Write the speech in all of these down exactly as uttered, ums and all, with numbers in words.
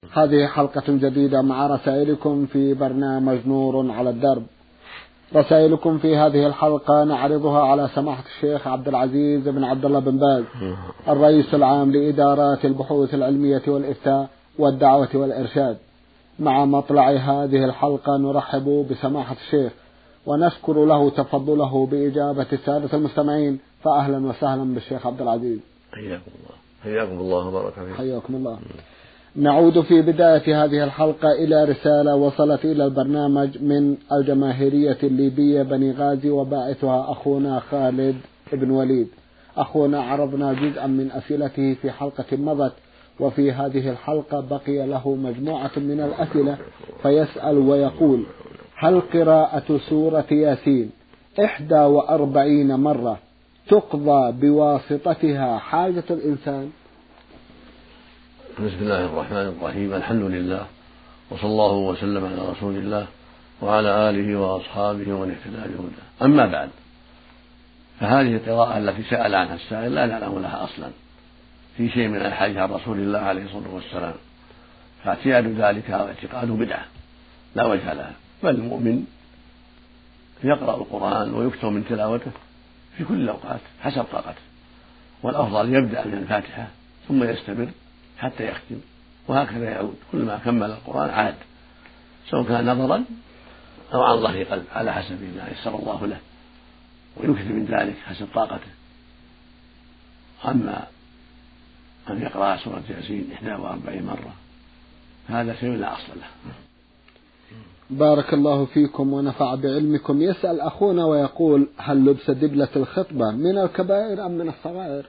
هذه حلقة جديدة مع رسائلكم في برنامج نور على الدرب. رسائلكم في هذه الحلقة نعرضها على سماحة الشيخ عبد العزيز بن عبد الله بن باز الرئيس العام لإدارات البحوث العلمية والإفتاء والدعوة والإرشاد. مع مطلع هذه الحلقة نرحب بسماحة الشيخ ونشكر له تفضله بإجابة السادة المستمعين، فأهلا وسهلا بالشيخ عبد العزيز. حياكم الله. حياكم الله وبارك فيكم. حياكم الله. نعود في بداية هذه الحلقة إلى رسالة وصلت إلى البرنامج من الجماهيرية الليبية بني غازي، وباعثها أخونا خالد بن وليد. أخونا عرضنا جزءا من أسئلته في حلقة مضت، وفي هذه الحلقة بقي له مجموعة من الأسئلة، فيسأل ويقول: هل قراءة سورة ياسين إحدى وأربعين مرة تقضى بواسطتها حاجة الإنسان؟ بسم الله الرحمن الرحيم. الحمد لله وصلى الله وسلم على رسول الله وعلى آله وأصحابه ومن اهتدى بهداه. أما بعد، فهذه القراءة التي سأل عنها السائل لا نعلم لها أصلا في شيء من الحديث عن رسول الله عليه الصلاة والسلام، فاعتياد ذلك واعتقاده بدعة لا وجه لها، بل المؤمن يقرأ القرآن ويكثر من تلاوته في كل الأوقات حسب طاقته، والأفضل يبدأ من الفاتحة ثم يستمر حتى يختم، وهكذا يعود. كل ما كمل القرآن عاد، سواء كان نظرا أو عن ظهر قلب على حسب ما يسر الله له، ويكثر من ذلك حسب طاقته. أما أن يقرأ سورة ياسين إحدى وأربعين مرة هذا شيء لا أصل له. بارك الله فيكم ونفع بعلمكم. يسأل أخونا ويقول: هل لبس دبلة الخطبة من الكبائر أم من الصغائر؟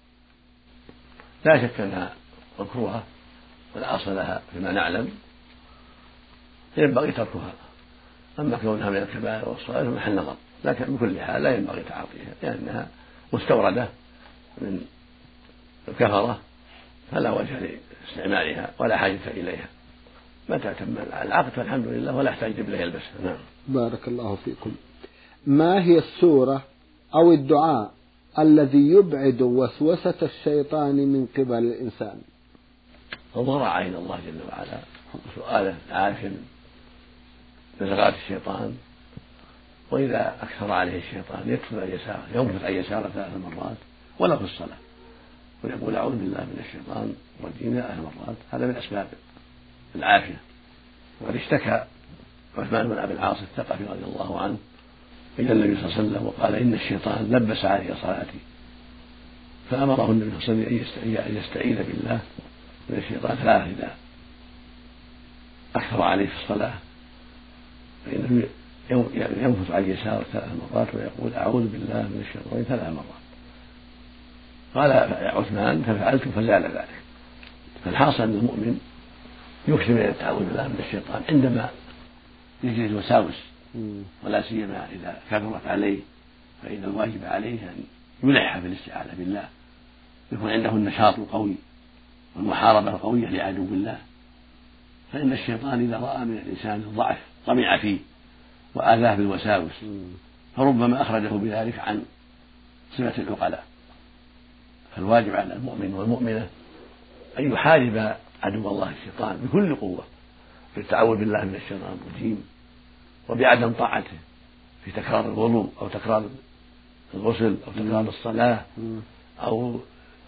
لا شك أنها مكروهة ولا أصل لها فيما نعلم، ينبغي تركها. أما كونها من الكبائر والصغائر محل نظر، لكن بكل حال لا ينبغي تعاطيها لأنها مستوردة من الكفرة، فلا وجه لاستعمالها ولا حاجة إليها. متى تم العقد فالحمد لله ولا يحتاج دبلة يلبسها. نعم. بارك الله فيكم. ما هي السورة أو الدعاء الذي يبعد وسوسة الشيطان من قبل الإنسان؟ الضراعة إلى الله جل وعلا، سؤاله العافية من نزغات الشيطان، وإذا أكثر عليه الشيطان يكفر عن يساره، ينفث عن يساره ثلاث مرات ولا في الصلاة، ويقول أعوذ بالله من الشيطان الرجيم ثلاث مرات. هذا من أسباب العافية. وقد اشتكى عثمان بن أبي العاص الثقفي رضي الله عنه إلى النبي صلى الله عليه وسلم وقال: إن الشيطان لبس علي صلاتي، فأمره النبي صلى الله عليه وسلم أن يستعيذ بالله من الشيطان ثلاث إذا أكثر عليه في الصلاة، فإنه ينفث عن يساره ثلاث مرات ويقول أعوذ بالله من الشيطان ثلاث مرات. قال عثمان: ففعلت فزال ذلك. فالحاصل أن المؤمن يكثر من التعوذ بالله من الشيطان عندما يجري الوساوس، ولا سيما إذا كثرت عليه، فإن الواجب عليه أن يلح في الاستعاذة بالله، يكون عنده النشاط القوي والمحاربة القوية لعدو الله. فإن الشيطان إذا رأى من الإنسان الضعف طمع فيه وآذاه بالوساوس، فربما أخرجه بذلك عن صفة العقلاء. فالواجب على المؤمن والمؤمنة أن يحارب عدو الله الشيطان بكل قوة بالتعوذ بالله من الشيطان الرجيم، وبعدم طاعته في تكرار الوضوء أو تكرار الغسل أو تكرار الصلاة أو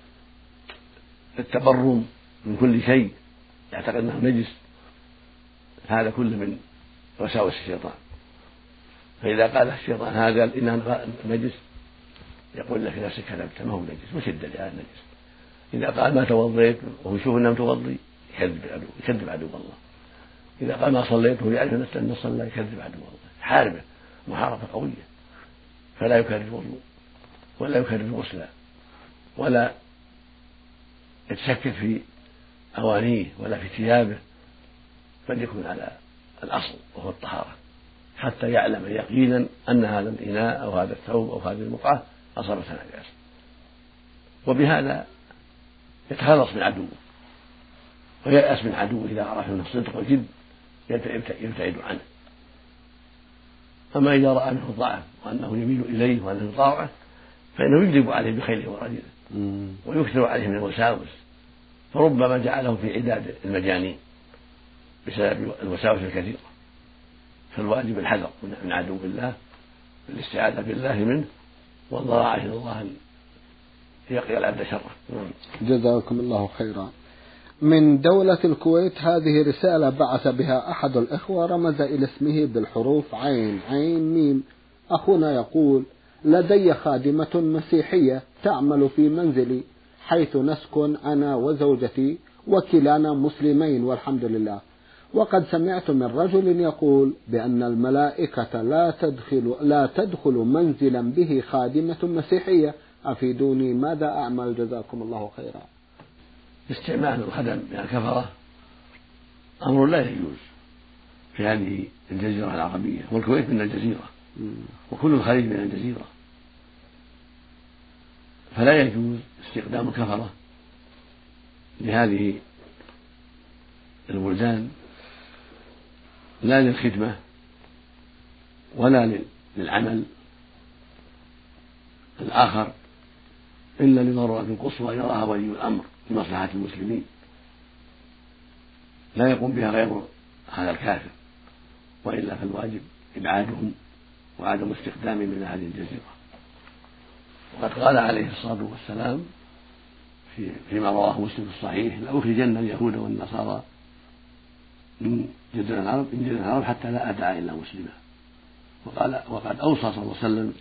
التبرم من كل شيء يعتقد أنه نجس. هذا كله من وساوس الشيطان. فإذا قال الشيطان هذا إنه نجس، يقول لك نفسك كذبت، ما هو نجس، وش الدليل على النجس؟ إذا قال ما توضيت وهو يشوف أنه توضي يكذب عدو يكذب عدو الله. إذا قال ما صليت وهو يعرف نفسه أنه صلى يكذب عدو الله. حاربه محاربة قوية، فلا يكرر الوضوء ولا يكرر الغسل ولا يتشكك في أوانيه ولا في ثيابه، بل يكون على الأصل وهو الطهارة، حتى يعلم يقينا أن هذا الإناء أو هذا الثوب أو هذه البقعة أصابت نجاسة، وبهذا يتخلص من عدوه وييأس من عدوه إذا عرف منه الصدق والجد يبتعد عنه. أما إذا رأى منه الضعف وأنه يميل إليه وأنه يطاوعه فإنه يكذب عليه بخيله ورجله ويكثر عليه من الوساوس، فربما جعله في عداد المجانين بسبب الوساوس الكثيرة، فالواجب الحذر من عدو الله، الاستعاذة بالله منه، والضراعة إلى الله يقي العبد شره. جزاكم الله خيرا. من دولة الكويت هذه رسالة بعث بها أحد الإخوة، رمز إلى اسمه بالحروف عين عين ميم. أخونا يقول: لدي خادمة مسيحية تعمل في منزلي حيث نسكن أنا وزوجتي، وكلانا مسلمين والحمد لله، وقد سمعت من رجل يقول بأن الملائكة لا تدخل, لا تدخل منزلا به خادمة مسيحية، أفيدوني ماذا أعمل جزاكم الله خيرا. استعمال الخدم من الكفرة أمر لا يجوز في هذه الجزيرة العربية، والكويت من الجزيرة وكل الخليج من الجزيرة، فلا يجوز استخدام الكفرة لهذه البلدان، لا للخدمة ولا للعمل الآخر، إلا لضرورة قصوى يراها ولي الأمر لمصلحة المسلمين، لا يقوم بها غير هذا الكافر، وإلا فالواجب إبعادهم وعدم استخدامهم من هذه الجزيرة. وقد قال عليه الصلاة والسلام في فيما رواه مسلم في الصحيح: لأخرجن اليهود والنصارى من جزيرة العرب من جزيرة العرب حتى لا أدع إلا مسلما. وقال وقد أوصى صلى الله عليه وسلم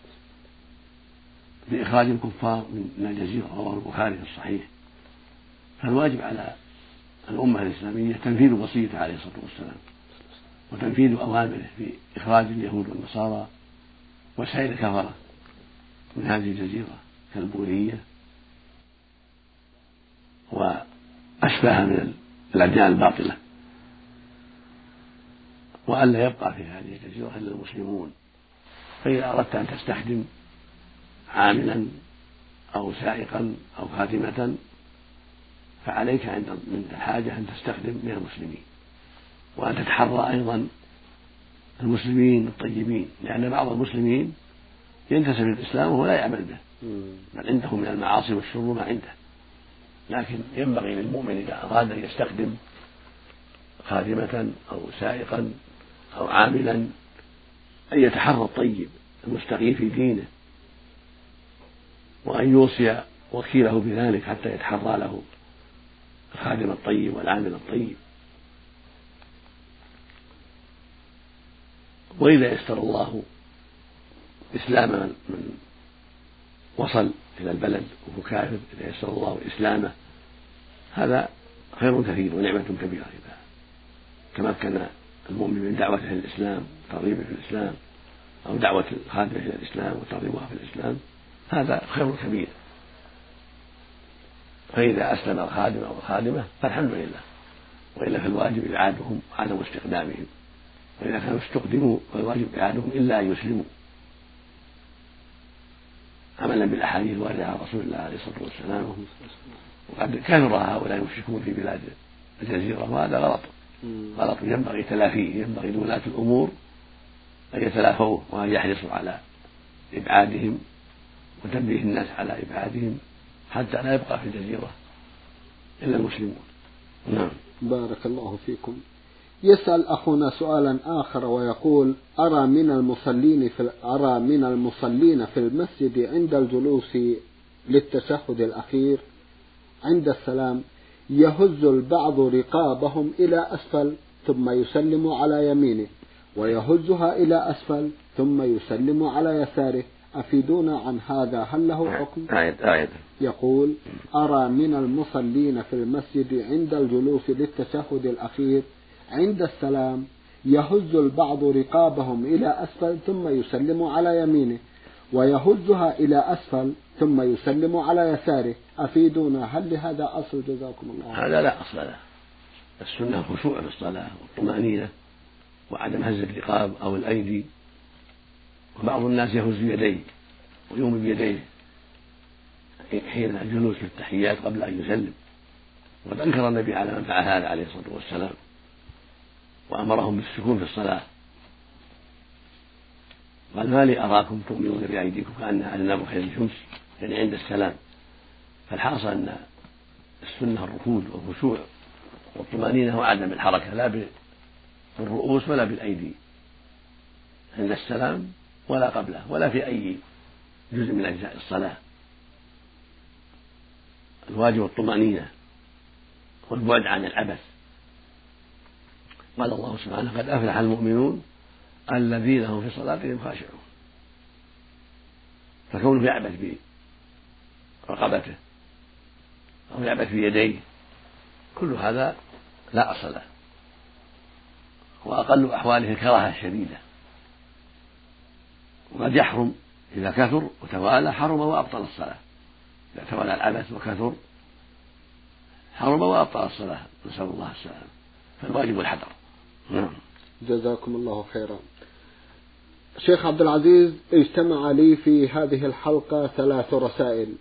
بإخراج الكفار من الجزيرة، رواه البخاري في الصحيح. فالواجب على الأمة الإسلامية تنفيذ وصيته عليه الصلاة والسلام وتنفيذ أوامره في إخراج اليهود والنصارى وسائر الكفرة من هذه الجزيرة كالبوذية وأشباهها من الأديان الباطلة، وألا يبقى في هذه الجزيرة إلا المسلمون. فإذا أردت أن تستخدم عاملا أو سائقا أو خادمة فعليك عند الحاجة أن تستخدم من المسلمين، وأن تتحرى أيضا المسلمين الطيبين، لأن بعض المسلمين ينتسب للإسلام وهو لا يعمل به، بل عنده من المعاصي والشرور ما عنده. لكن ينبغي للمؤمن إذا أراد أن يستخدم خادمة أو سائقا أو عاملا أن يتحرى الطيب المستقيم في دينه، وأن يوصي وكيله بذلك حتى يتحرى له الخادم الطيب والعامل الطيب. وإذا يسر الله إسلام من وصل إلى البلد وهو كافر، إذا يسر الله إسلامه هذا خير كثير ونعمة كبيرة. إذا تمكن المؤمن من دعوته إلى الإسلام وترغيبه في الإسلام، أو دعوة الخادمة إلى الإسلام وترغيبها في الإسلام، هذا خير كبير. فإذا أسلم الخادم أو الخادمة فالحمد لله، وإلا فالواجب إعادهم وعدم استخدامهم، وإذا كانوا استخدموا فالواجب إعادهم إلا أن يسلموا، عملا بالأحاديث الواردة عن رسول الله عليه الصلاة والسلام. وقد كثر هؤلاء المشركون في بلاد الجزيرة، وهذا غلط غلط ينبغي تلافيه، ينبغي لولاة الأمور أن يتلافوه وأن يحرصوا على إبعادهم وتنبيه الناس على إبعادهم حتى لا يبقى في الجزيرة إلا المسلمون. نعم. بارك الله فيكم. يسأل أخونا سؤالا آخر ويقول: أرى من المصلين في أرى من المصلين في المسجد عند الجلوس للتشهد الأخير عند السلام يهز البعض رقابهم إلى أسفل ثم يسلم على يمينه، ويهزها إلى أسفل ثم يسلم على يساره، أفيدونا عن هذا، هل له حكم؟ يقول: أرى من المصلين في المسجد عند الجلوس للتشهد الأخير عند السلام يهز البعض رقابهم إلى أسفل ثم يسلم على يمينه، ويهزها إلى أسفل ثم يسلم على يساره، أفيدونا هل لهذا أصل جزاكم الله؟ هذا لا أصل له. السنة الخشوع في الصلاة والطمأنينة وعدم هز الرقاب أو الأيدي. وبعض الناس يهز يديه ويومي بيديه حين الجلوس في التحيات قبل أن يسلم، وقد أنكر النبي على من فعل هذا عليه الصلاة والسلام وأمرهم بالسكون في الصلاة، قال: ما لي أراكم تؤمنون بأيديكم كأنها أذناب خيل الشمس، يعني عند السلام. فالحاصل أن السنة الركود والخشوع والطمأنينة وعدم الحركة لا بالرؤوس ولا بالأيدي عند السلام ولا قبله ولا في أي جزء من أجزاء الصلاة. الواجب الطمأنينة والبعد عن العبث. قال الله سبحانه قد أفلح المؤمنون الذين هم في صلاتهم خاشعون. فكونه يعبث برقبته أو يعبث بيديه كل هذا لا أصل له، وأقل أحواله الكراهة الشديدة، وقد يحرم إذا كثر وتوالى حرم وأبطل الصلاة. إذا توالى العبث وكثر حرم وأبطل الصلاة، نسأل الله السلامة. فالواجب الحذر. نعم. جزاكم الله خيرا. شيخ عبد العزيز، اجتمع لي في هذه الحلقة ثلاث رسائل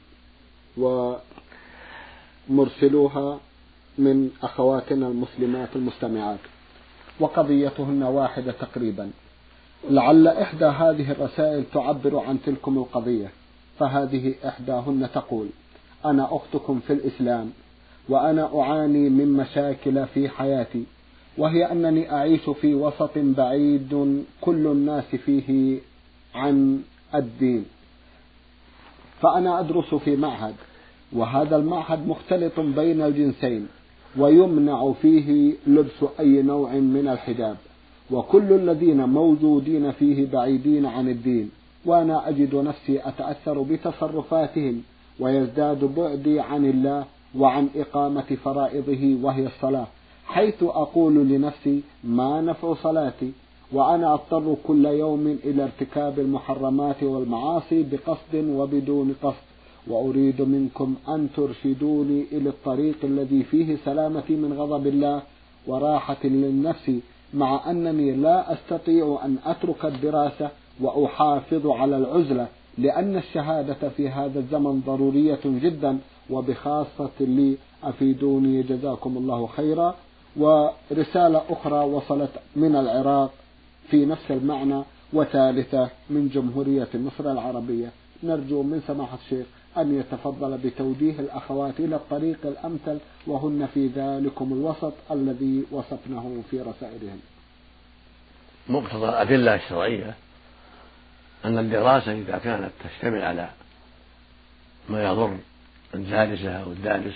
ومرسلوها من أخواتنا المسلمات المستمعات، وقضيتهن واحدة تقريبا، لعل إحدى هذه الرسائل تعبر عن تلكم القضية. فهذه إحداهن تقول: أنا أختكم في الإسلام، وأنا أعاني من مشاكل في حياتي، وهي أنني أعيش في وسط بعيد كل الناس فيه عن الدين. فأنا أدرس في معهد، وهذا المعهد مختلط بين الجنسين، ويمنع فيه لبس أي نوع من الحجاب، وكل الذين موجودين فيه بعيدين عن الدين، وأنا أجد نفسي أتأثر بتصرفاتهم، ويزداد بعدي عن الله وعن إقامة فرائضه وهي الصلاة، حيث أقول لنفسي: ما نفع صلاتي؟ وأنا أضطر كل يوم إلى ارتكاب المحرمات والمعاصي بقصد وبدون قصد، وأريد منكم أن ترشدوني إلى الطريق الذي فيه سلامتي من غضب الله وراحة للنفس، مع أنني لا أستطيع أن أترك الدراسة وأحافظ على العزلة، لأن الشهادة في هذا الزمن ضرورية جدا، وبخاصة لي. أفيدوني جزاكم الله خيرا. ورسالة أخرى وصلت من العراق في نفس المعنى، وثالثة من جمهورية مصر العربية. نرجو من سماحة الشيخ أن يتفضل بتوجيه الأخوات إلى الطريق الأمثل، وهن في ذلكم الوسط الذي وصفناه في رسائلهم. مقتضى الأدلة الشرعية أن الدراسة إذا كانت تشتمل على ما يضر الدارسة أو الدارس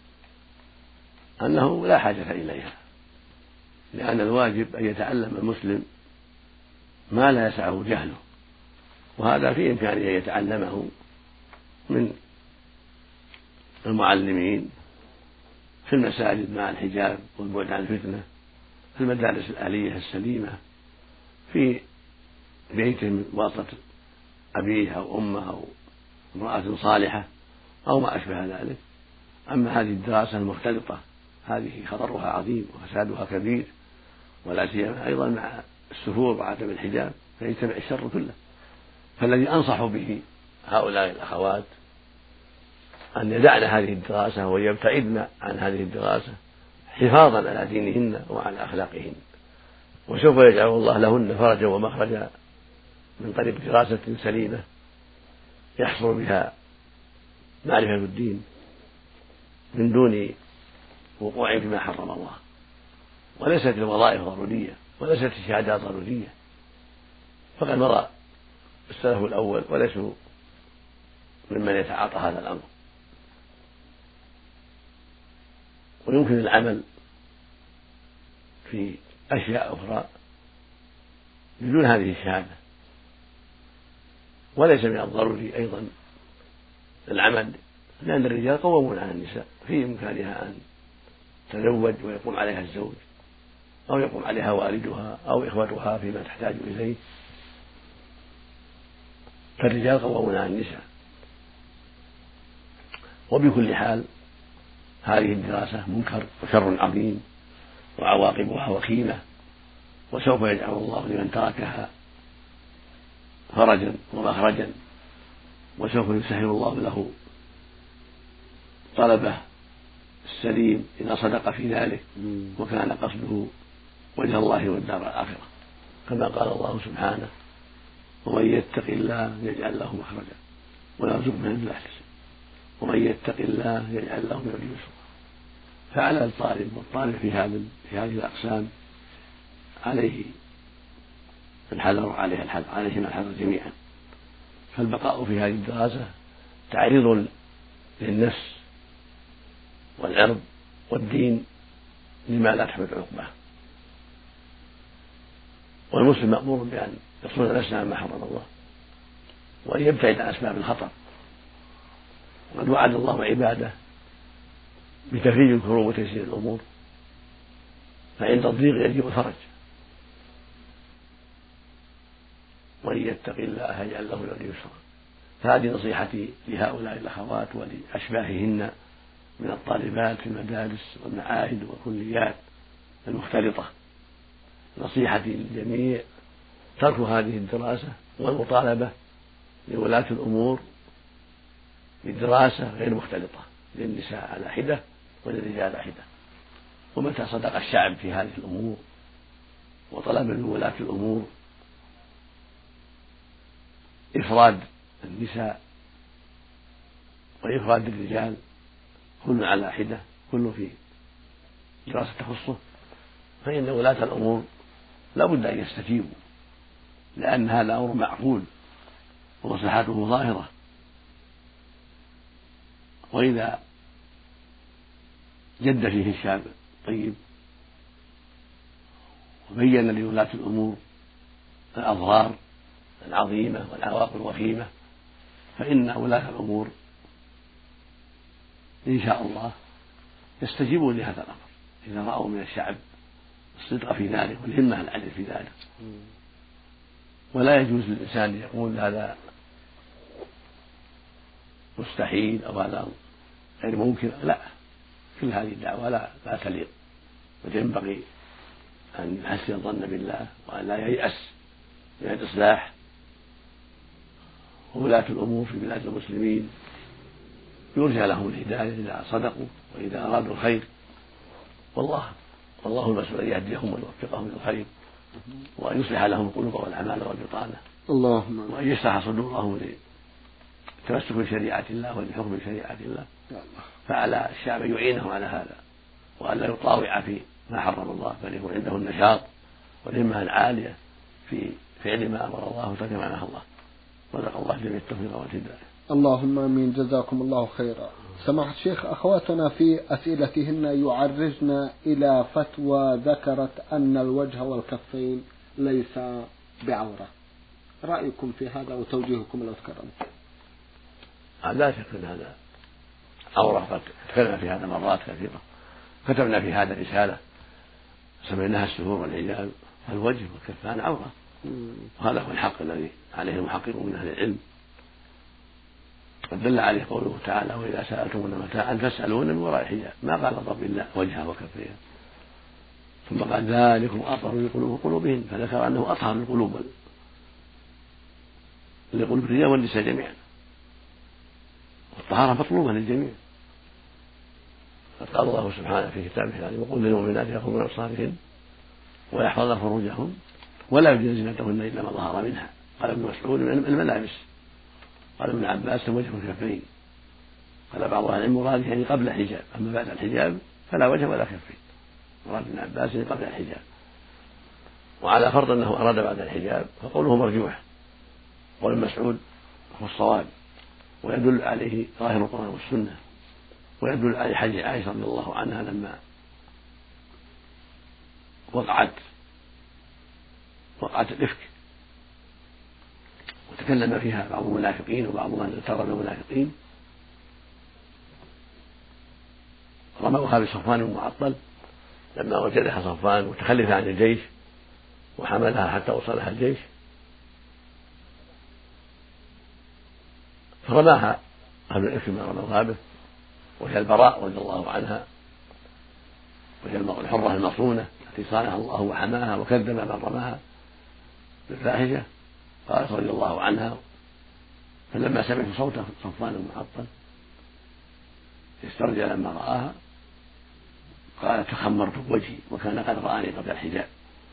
أنه لا حاجة إليها، لأن الواجب أن يتعلم المسلم ما لا يسعه جهله، وهذا في إمكانه أن يتعلمه من المعلمين في المساجد مع الحجاب والبعد عن الفتنة، في المدارس الآلية السليمة، في بيته من واسطة أبيه أو أمه أو امرأة صالحة أو ما أشبه ذلك. أما هذه الدراسة المختلطة هذه خطرها عظيم وفسادها كبير، ولا سيما أيضا مع السفور وعدم الحجاب فيجتمع الشر كله. فالذي أنصح به هؤلاء الأخوات أن يدعن هذه الدراسة ويبتعدن عن هذه الدراسة حفاظا على دينهن وعلى أخلاقهن، وسوف يجعل الله لهن فرجا ومخرجا من طريق دراسة سليمة يحصل بها معرفة الدين من دون وقوع فيما حرم الله. وليست الوظائف ضرورية وليست الشهادات ضرورية، فقد مضى السلف الأول وليسوا ممن يتعاطى هذا الأمر. ويمكن العمل في أشياء أخرى بدون هذه الشهادة، وليس من الضروري أيضا العمل، لأن الرجال قوامون على النساء، في إمكانها أن تزوج ويقوم عليها الزوج أو يقوم عليها والدها أو إخوتها فيما تحتاج إليه، فالرجال قوامون على النساء. وبكل حال هذه الدراسة منكر وشر عظيم وعواقبها وخيمة، وسوف يجعل الله لمن تركها فرجا ومخرجا، وسوف يسهل الله له طلبه السليم إذا صدق في ذلك وكان قصده وجه الله والدار الآخرة، كما قال الله سبحانه: ومن يتق الله يجعل له مخرجا ويرزقه من حيث لا يحتسب ومن يتق الله يجعل له من أمره يسرا. فعلى الطالب والطالب في هذا في هذه الأقسام عليه الحذر وعليه الحذر عليهما الحذر جميعا. فالبقاء في هذه الدراسة تعريض للنفس والعرض والدين لما لا تحمل عقباه، والمسلم مأمور بأن يصون نفسه عما حرم الله وأن يبتعد عن أسباب الخطر. وقد وعد الله عباده بتفريج الكروب وتيسير الأمور، فعند الضيق يجب الفرج، ومن يتق الله يجعل له من يسرا. فهذه نصيحتي لهؤلاء الأخوات ولأشباههن من الطالبات في المدارس والمعاهد والكليات المختلطة. نصيحتي للجميع ترك هذه الدراسة والمطالبة لولاة الأمور بالدراسة غير مختلطة، للنساء على حدة وللرجال على حدة. ومتى صدق الشعب في هذه الأمور وطلب من ولاة الأمور إفراد النساء وإفراد الرجال كل على حدة، كل في دراسة تخصه، فإن ولاة الأمور لا بد أن يستجيبوا، لأن هذا أمر معقول ومصلحته ظاهرة. وإذا جد فيه الشاب طيب وبين لولاة الأمور الأضرار العظيمة والعواقب الوخيمة، فإن ولاة الأمور إن شاء الله يستجيبون لهذا الأمر إذا رأوا من الشعب الصدق في ذلك والهمة العالية في ذلك. ولا يجوز للإنسان يقول هذا مستحيل أو هذا غير ممكن، لا، كل هذه الدعوة لا لا تليق، وينبغي أن يحسن الظن بالله وأن لا ييأس من الإصلاح. وولاة الأمور في بلاد المسلمين يرجى لهم الهداية إذا صدقوا وإذا أرادوا الخير، والله والله المسؤول أن يهديهم ويوفقهم للخير وأن يصلح لهم القلوب والأعمال والبطانة، اللهم وأن يشرح صدورهم للتمسك بشريعة الله وللحكم بشريعة الله. فعلى الشعب أن يعينهم على هذا وأن لا يطاوع في ما حرم الله، بل يكون عنده النشاط والهمة العالية في فعل ما أمر الله وترك ما نهى الله. صدق الله جميع التوفيق والهداية. اللهم امين، جزاكم الله خيرا. سماحة الشيخ، اخواتنا في اسئلتهن يعرجن الى فتوى ذكرت ان الوجه والكفين ليس بعورة، رايكم في هذا وتوجيهكم لو تكرمت؟ لا شك ان هذا عورة، قد تكلمنا في هذا مرات كثيرة، كتبنا في هذا رسالة سميناها السهور والحجاب، فالوجه والكفان عورة، وهذا هو الحق الذي عليه المحققون من أهل العلم. قد دل عليه قوله تعالى: وإذا سألتمون متاعا فاسألوهن من وراء حجاب، ما قال الرب إلا وجهها وكفيها، ثم قال ذلكم أطهر لقلوب قلوبهن، فذكر أنه أطهر للقلوب لقلوب الرجال والنساء جميعا، والطهارة مطلوبة للجميع. قال الله سبحانه في كتابه يعني: وقل للمؤمنات يغضضن من أبصارهن ويحفظن فروجهن ولا يبدين زينتهن إلا ما ظهر منها. قال ابن مسعود: من الملابس. قال ابن عباس: وجه الكفين. قال بعض اهل العلم مراده يعني قبل الحجاب، اما بعد الحجاب فلا وجه ولا كفين. مراد ابن عباس يعني قبل الحجاب، وعلى فرض انه اراد بعد الحجاب فقوله مرجوح، قول ابن مسعود هو الصواب، ويدل عليه ظاهر القرآن والسنة، ويدل عليه حديث عائشة رضي الله عنها لما وقعت وقعت الإفك وتكلم فيها بعض المنافقين وبعض من اغتر بالمنافقين، رموها بصفوان المعطل لما وجدها صفوان متخلفة عن الجيش وحملها حتى وصلها الجيش، فرماها أهل الإفك من رمى الغابة، وهي البراء رضي الله عنها، وهي الحرة المصونة التي صانها الله وحماها وكذب من رماها بالفاحشة. قالت رضي الله عنها: فلما سمعت صوت صفوان المعطل استرجع لما رآها، قالت: تخمرت بوجهي وكان قد رآني قبل الحجاب.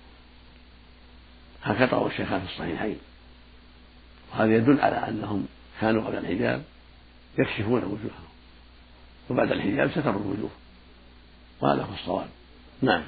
هكذا روى الشيخان في الصحيحين، وهذا يدل على أنهم كانوا قبل الحجاب يكشفون وجوههم، وبعد الحجاب ستروا الوجوه، وهذا هو الصواب. نعم.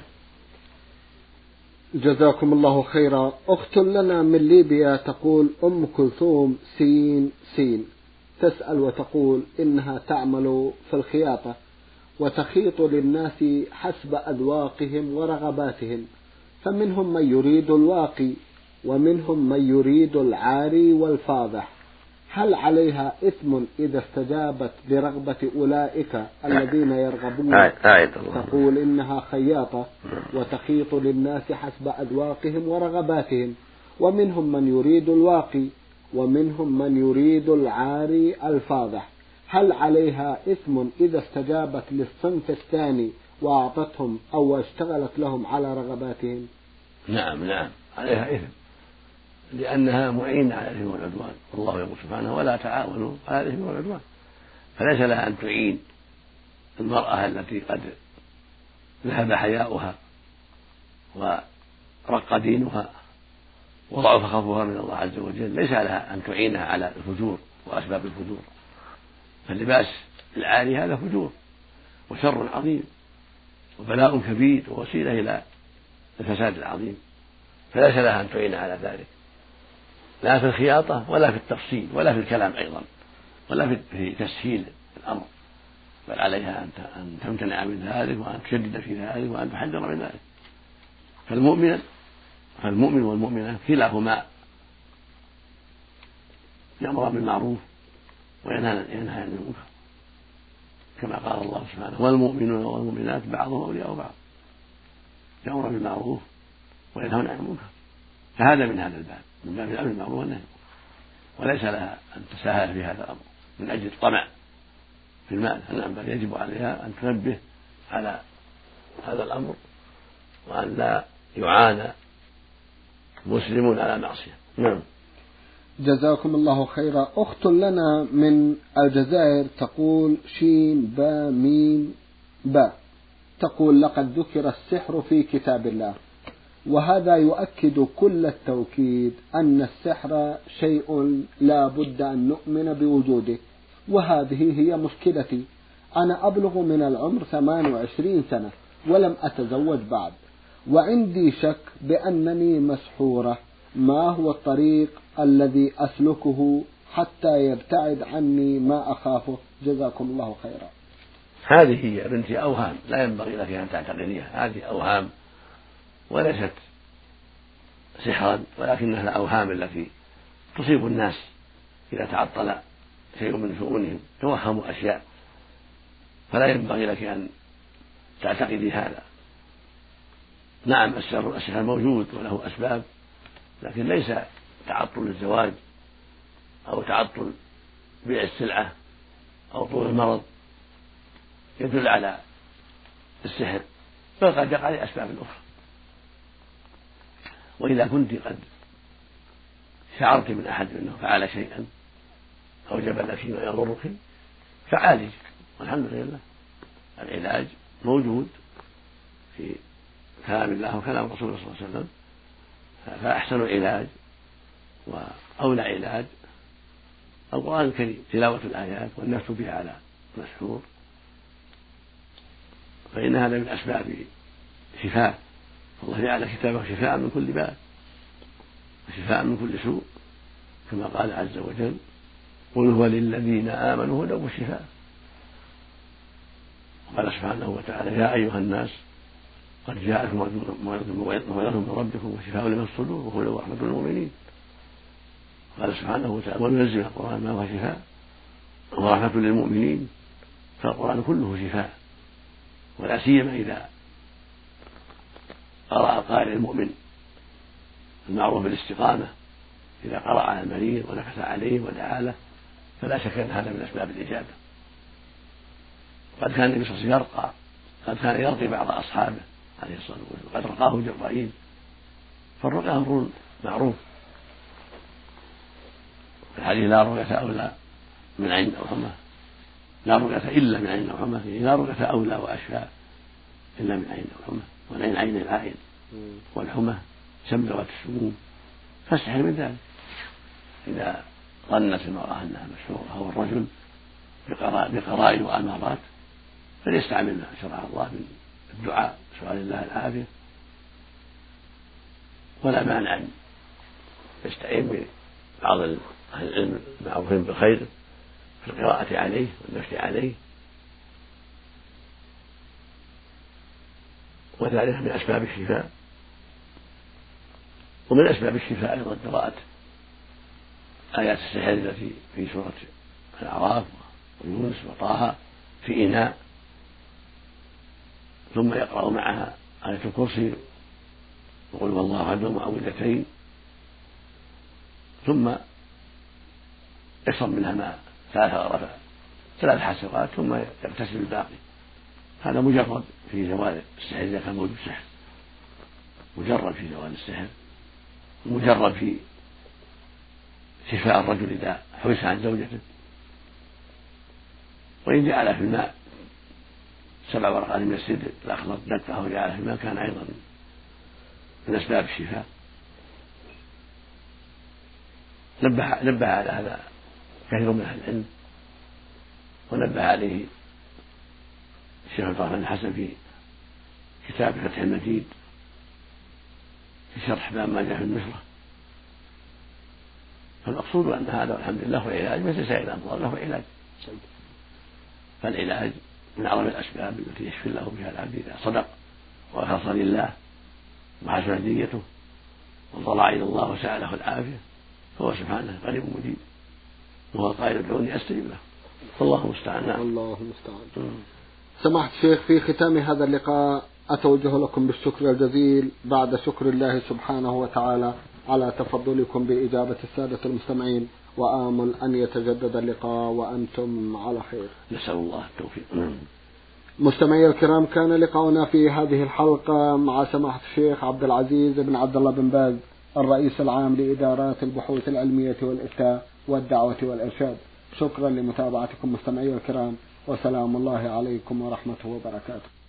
جزاكم الله خيرا. أخت لنا من ليبيا تقول: أم كلثوم سين سين، تسأل وتقول إنها تعمل في الخياطة وتخيط للناس حسب أذواقهم ورغباتهم، فمنهم من يريد الواقي ومنهم من يريد العاري والفاضح، هل عليها إثم إذا استجابت لرغبة أولئك الذين يرغبون؟ تقول إنها خياطة وتخيط للناس حسب أذواقهم ورغباتهم، ومنهم من يريد الواقي ومنهم من يريد العاري الفاضح، هل عليها إثم إذا استجابت للصنف الثاني وأعطتهم أو اشتغلت لهم على رغباتهم؟ نعم نعم عليها إثم، لأنها معينة على الإثم والعدوان، والله يقول سبحانه: ولا تعاونوا على الإثم والعدوان. فليس لها أن تعين المرأة التي قد ذهب حياؤها ورق دينها وضعف خوفها من الله عز وجل، ليس لها أن تعينها على الفجور وأسباب الفجور، فاللباس العاري هذا فجور وشر عظيم وبلاء كبير ووسيلة إلى الفساد العظيم، فليس لها أن تعين على ذلك، لا في الخياطة ولا في التفصيل ولا في الكلام أيضا ولا في تسهيل الأمر، بل عليها أن تمتنع من ذلك وأن تشدد في ذلك وأن تحذر من ذلك. فالمؤمن فالمؤمن والمؤمنة كلاهما يأمر بالمعروف وينهى عن المنكر، كما قال الله سبحانه: والمؤمنون والمؤمنات بعضهم أولياء بعض، يأمر بالمعروف وينهون عن المنكر، فهذا من هذا الباب، من باب الأمر بالمعروف والنهي، وليس لها أن تساهل في هذا الأمر من أجل الطمع في المال، بل يجب عليها أن تنبه على هذا الأمر وأن لا يعانى مسلم على معصية. نعم. جزاكم الله خيرا. أخت لنا من الجزائر تقول: شين با ميم با، تقول: لقد ذكر السحر في كتاب الله، وهذا يؤكد كل التوكيد أن السحر شيء لا بد أن نؤمن بوجوده، وهذه هي مشكلتي. أنا أبلغ من العمر ثمان وعشرين سنة ولم أتزوج بعد، وعندي شك بأنني مسحورة، ما هو الطريق الذي أسلكه حتى يبتعد عني ما أخافه؟ جزاكم الله خيرا. هذه هي بنتي أوهام لا ينبغي لك أن تعتقديها، هذه أوهام وليست سحرا، ولكنها الأوهام التي تصيب الناس إذا تعطل شيء من شؤونهم، توهموا أشياء، فلا ينبغي لك أن تعتقدي هذا. نعم السحر موجود وله أسباب، لكن ليس تعطل الزواج أو تعطل بيع السلعة أو طول المرض يدل على السحر، بل قد يقع لأسباب أخرى. وإذا كنت قد شعرت من أحد أنه فعل شيئا أوجب لك ما يضرك فعالج، والحمد لله العلاج موجود في كلام الله وكلام رسوله صلى الله عليه وسلم، فأحسن العلاج وأولى علاج القرآن الكريم، تلاوة الآيات والنفس بها على مسحور، فإن هذا من أسباب شفاء، الله جعل كتابه شفاء من كل باب وشفاء من كل سوء، كما قال عز وجل: قل هو للذين آمنوا هدى وشفاء. وقال سبحانه وتعالى: يا أيها الناس قد جاءكم موعظة من ربكم وشفاء لما في الصدور وهدى ورحمة للمؤمنين. قال سبحانه وتعالى: وننزل القرآن ما هو شفاء ورحمة للمؤمنين، فالقرآن كله شفاء، ولا سيما إذا قرأ القارئ المؤمن المعروف بالاستقامة، إذا قرأ على المريض ونكث عليه ودعا له، فلا شك أن هذا من أسباب الإجابة. قد كان النبي صلى الله عليه وسلم يرقى، قد كان يرقي بعض أصحابه عليه الصلاة والسلام، قد رقاه جبرائيل، فالرقى أمر معروف. في الحديث: لا رقية أولى من عين أو حمى، لا رقية إلا من عين أو حمى، لا رقية أولى وأشفى إلا من عين أو حمى، والعين عين العائن، والحمى سمرة السموم، فاستحي من ذلك. إذا ظنت المرأة أنها مسحورة أو الرجل بقرائن وأمارات فليستعمل ما شرع الله من الدعاء سؤال الله العافية، ولا مانع أن يستعين ببعض أهل العلم المعروفين بالخير في القراءة عليه والنفس عليه، وذلك من أسباب الشفاء. ومن أسباب الشفاء أيضا قراءة آيات السحر التي في سورة الأعراف ويونس وطه في إناء، ثم يقرأ معها آية الكرسي وقل هو الله أحد ومعوذتين، ثم يشرب منها ماء ثلاث غرفات ثلاث حسوات ثم يغتسل الباقي. هذا مجرد في زوال السحر إذا كان موجود سحر، مجرد في زوال السحر، مجرد في شفاء الرجل إذا حبس عن زوجته. وإن جعل في الماء سبع ورقات من السدر الأخضر نقفه وجعله في الماء كان أيضا من أسباب الشفاء. نبه, نبه على هذا كثير من أهل العلم، ونبه عليه الشيخ عبد الرحمن الحسن في كتاب فتح المجيد في شرح باب ما جاء في النشرة. فالمقصود أن هذا الحمد لله هو علاج مثل سائر الأمراض، له علاج، فالعلاج من أعظم الأسباب التي يشفي الله بها العبد إذا صدق وأخلص لله وحسنت نيته وضرع إلى الله وسأل له العافية، فهو سبحانه قريب مجيب، وهو قائل ادعوني أستجب له، فالله المستعان. الله المستعان. سماحة الشيخ، في ختام هذا اللقاء أتوجه لكم بالشكر الجزيل بعد شكر الله سبحانه وتعالى على تفضلكم بإجابة السادة المستمعين، وآمل أن يتجدد اللقاء وأنتم على خير. نسأل الله التوفيق. مستمعي الكرام، كان لقاؤنا في هذه الحلقة مع سماحة الشيخ عبد العزيز بن عبد الله بن باز، الرئيس العام لإدارات البحوث العلمية والإفتاء والدعوة والإرشاد. شكرا لمتابعتكم مستمعي الكرام، وسلام الله عليكم ورحمته وبركاته.